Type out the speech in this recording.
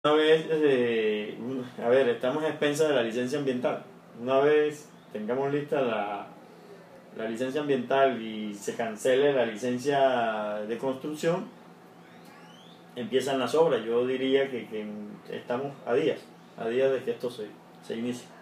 Una vez, a ver, estamos a expensas de la licencia ambiental. Una vez tengamos lista la licencia ambiental y se cancele la licencia de construcción, empiezan las obras. Yo diría que estamos a días de que esto se inicie.